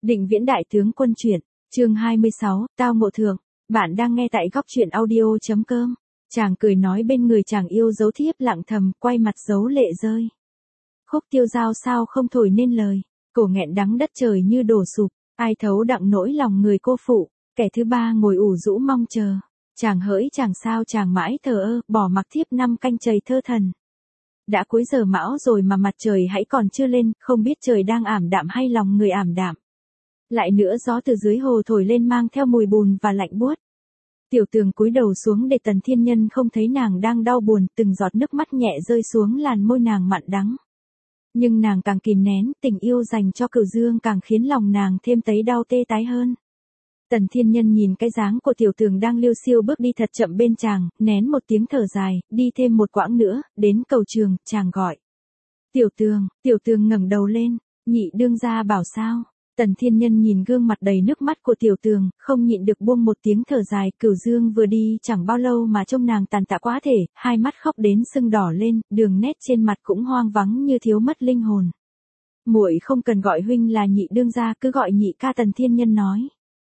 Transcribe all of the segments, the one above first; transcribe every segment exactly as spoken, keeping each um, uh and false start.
Định Viễn đại tướng quân truyện, chương hai mươi sáu, tao ngộ thượng. Bạn đang nghe tại góc truyện audio.com. Chàng cười nói bên người chàng yêu dấu thiếp lặng thầm, quay mặt giấu lệ rơi. Khúc tiêu dao sao không thổi nên lời, cổ nghẹn đắng đất trời như đổ sụp, ai thấu đặng nỗi lòng người cô phụ, kẻ thứ ba ngồi ủ rũ mong chờ. Chàng hỡi chàng sao chàng mãi thờ ơ, bỏ mặc thiếp năm canh chày thơ thần. Đã cuối giờ mão rồi mà mặt trời hãy còn chưa lên, không biết trời đang ảm đạm hay lòng người ảm đạm. Lại nữa gió từ dưới hồ thổi lên mang theo mùi bùn và lạnh buốt. Tiểu Tường cúi đầu xuống để Tần Thiên Nhân không thấy nàng đang đau buồn, từng giọt nước mắt nhẹ rơi xuống làn môi nàng mặn đắng. Nhưng nàng càng kìm nén, tình yêu dành cho Cửu Dương càng khiến lòng nàng thêm thấy đau tê tái hơn. Tần Thiên Nhân nhìn cái dáng của Tiểu Tường đang liêu xiêu bước đi thật chậm bên chàng, nén một tiếng thở dài, đi thêm một quãng nữa, đến cầu trường, chàng gọi. Tiểu Tường, Tiểu Tường ngẩng đầu lên, nhị đương gia bảo sao? Tần Thiên Nhân nhìn gương mặt đầy nước mắt của Tiểu Tường, không nhịn được buông một tiếng thở dài. Cửu Dương vừa đi chẳng bao lâu mà trông nàng tàn tạ quá thể, hai mắt khóc đến sưng đỏ lên, đường nét trên mặt cũng hoang vắng như thiếu mất linh hồn. Muội không cần gọi huynh là nhị đương gia, cứ gọi nhị ca. Tần Thiên Nhân nói.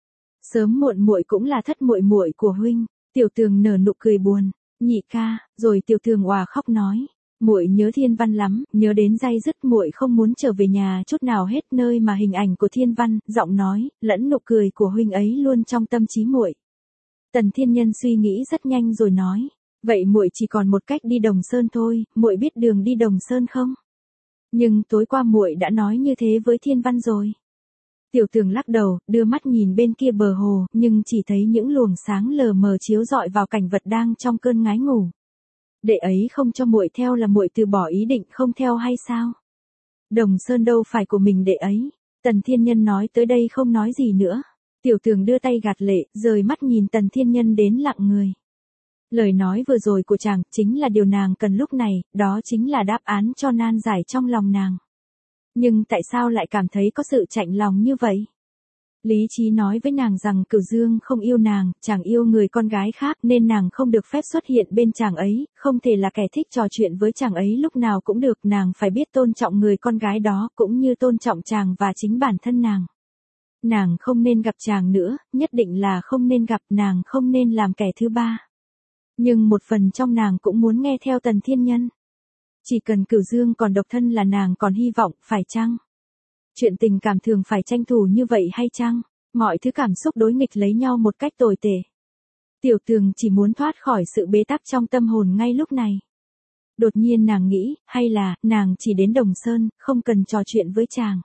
Sớm muộn muội cũng là thất muội muội của huynh. Tiểu Tường nở nụ cười buồn. Nhị ca, rồi Tiểu Tường òa khóc nói. Muội nhớ Thiên Văn lắm, nhớ đến day dứt, muội không muốn trở về nhà chút nào hết, nơi mà hình ảnh của Thiên Văn, giọng nói, lẫn nụ cười của huynh ấy luôn trong tâm trí muội. Tần Thiên Nhân suy nghĩ rất nhanh rồi nói, vậy muội chỉ còn một cách đi Đồng Sơn thôi, muội biết đường đi Đồng Sơn không? Nhưng tối qua muội đã nói như thế với Thiên Văn rồi. Tiểu Tường lắc đầu, đưa mắt nhìn bên kia bờ hồ, nhưng chỉ thấy những luồng sáng lờ mờ chiếu rọi vào cảnh vật đang trong cơn ngái ngủ. Đệ ấy không cho muội theo là muội từ bỏ ý định không theo hay sao? Đồng Sơn đâu phải của mình đệ ấy. Tần Thiên Nhân nói tới đây không nói gì nữa. Tiểu Tường đưa tay gạt lệ, rời mắt nhìn Tần Thiên Nhân đến lặng người. Lời nói vừa rồi của chàng chính là điều nàng cần lúc này, đó chính là đáp án cho nan giải trong lòng nàng. Nhưng tại sao lại cảm thấy có sự chạnh lòng như vậy? Lý trí nói với nàng rằng Cửu Dương không yêu nàng, chàng yêu người con gái khác nên nàng không được phép xuất hiện bên chàng ấy, không thể là kẻ thích trò chuyện với chàng ấy lúc nào cũng được, nàng phải biết tôn trọng người con gái đó cũng như tôn trọng chàng và chính bản thân nàng. Nàng không nên gặp chàng nữa, nhất định là không nên gặp, nàng không nên làm kẻ thứ ba. Nhưng một phần trong nàng cũng muốn nghe theo Tần Thiên Nhân. Chỉ cần Cửu Dương còn độc thân là nàng còn hy vọng, phải chăng? Chuyện tình cảm thường phải tranh thủ như vậy hay chăng? Mọi thứ cảm xúc đối nghịch lấy nhau một cách tồi tệ. Tiểu Tường chỉ muốn thoát khỏi sự bế tắc trong tâm hồn ngay lúc này. Đột nhiên nàng nghĩ, hay là, nàng chỉ đến Đồng Sơn, không cần trò chuyện với chàng.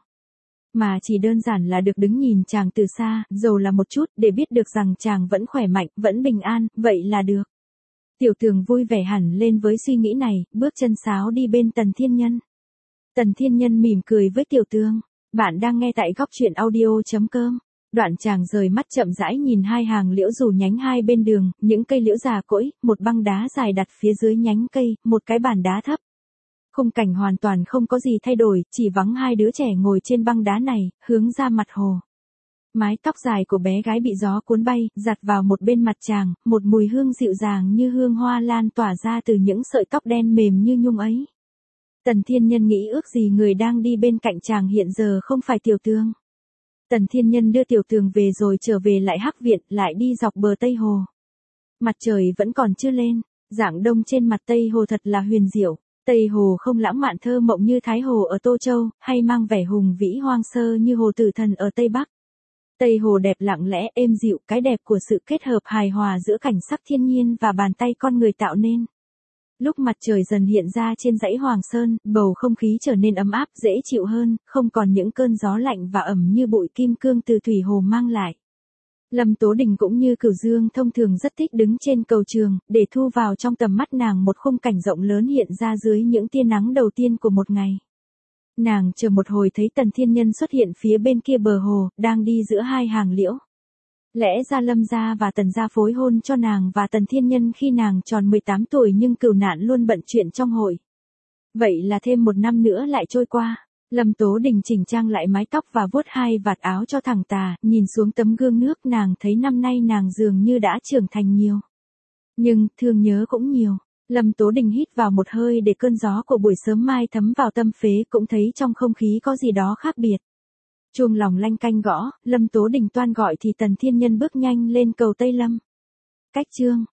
Mà chỉ đơn giản là được đứng nhìn chàng từ xa, dầu là một chút, để biết được rằng chàng vẫn khỏe mạnh, vẫn bình an, vậy là được. Tiểu Tường vui vẻ hẳn lên với suy nghĩ này, bước chân sáo đi bên Tần Thiên Nhân. Tần Thiên Nhân mỉm cười với Tiểu Tường. Bạn đang nghe tại góc truyện audio.com. Đoạn chàng rời mắt chậm rãi nhìn hai hàng liễu rủ nhánh hai bên đường, những cây liễu già cỗi, một băng đá dài đặt phía dưới nhánh cây, một cái bàn đá thấp. Khung cảnh hoàn toàn không có gì thay đổi, chỉ vắng hai đứa trẻ ngồi trên băng đá này, hướng ra mặt hồ. Mái tóc dài của bé gái bị gió cuốn bay, giặt vào một bên mặt chàng, một mùi hương dịu dàng như hương hoa lan tỏa ra từ những sợi tóc đen mềm như nhung ấy. Tần Thiên Nhân nghĩ ước gì người đang đi bên cạnh chàng hiện giờ không phải Tiểu Tường. Tần Thiên Nhân đưa Tiểu Tường về rồi trở về lại Hắc Viện, lại đi dọc bờ Tây Hồ. Mặt trời vẫn còn chưa lên, rạng đông trên mặt Tây Hồ thật là huyền diệu. Tây Hồ không lãng mạn thơ mộng như Thái Hồ ở Tô Châu, hay mang vẻ hùng vĩ hoang sơ như Hồ Tử Thần ở Tây Bắc. Tây Hồ đẹp lặng lẽ, êm dịu, cái đẹp của sự kết hợp hài hòa giữa cảnh sắc thiên nhiên và bàn tay con người tạo nên. Lúc mặt trời dần hiện ra trên dãy Hoàng Sơn, bầu không khí trở nên ấm áp, dễ chịu hơn, không còn những cơn gió lạnh và ẩm như bụi kim cương từ thủy hồ mang lại. Lâm Tố Đình cũng như Cửu Dương thông thường rất thích đứng trên cầu trường, để thu vào trong tầm mắt nàng một khung cảnh rộng lớn hiện ra dưới những tia nắng đầu tiên của một ngày. Nàng chờ một hồi thấy Tần Thiên Nhân xuất hiện phía bên kia bờ hồ, đang đi giữa hai hàng liễu. Lẽ ra Lâm gia và Tần gia phối hôn cho nàng và Tần Thiên Nhân khi nàng tròn mười tám tuổi, nhưng Cửu Nạn luôn bận chuyện trong hội. Vậy là thêm một năm nữa lại trôi qua. Lâm Tố Đình chỉnh trang lại mái tóc và vuốt hai vạt áo cho thẳng tà, nhìn xuống tấm gương nước nàng thấy năm nay nàng dường như đã trưởng thành nhiều. Nhưng, thương nhớ cũng nhiều. Lâm Tố Đình hít vào một hơi để cơn gió của buổi sớm mai thấm vào tâm phế, cũng thấy trong không khí có gì đó khác biệt. Chuông lòng lanh canh gõ, Lâm Tố Đình toan gọi thì Tần Thiên Nhân bước nhanh lên cầu Tây Lâm. Cách chương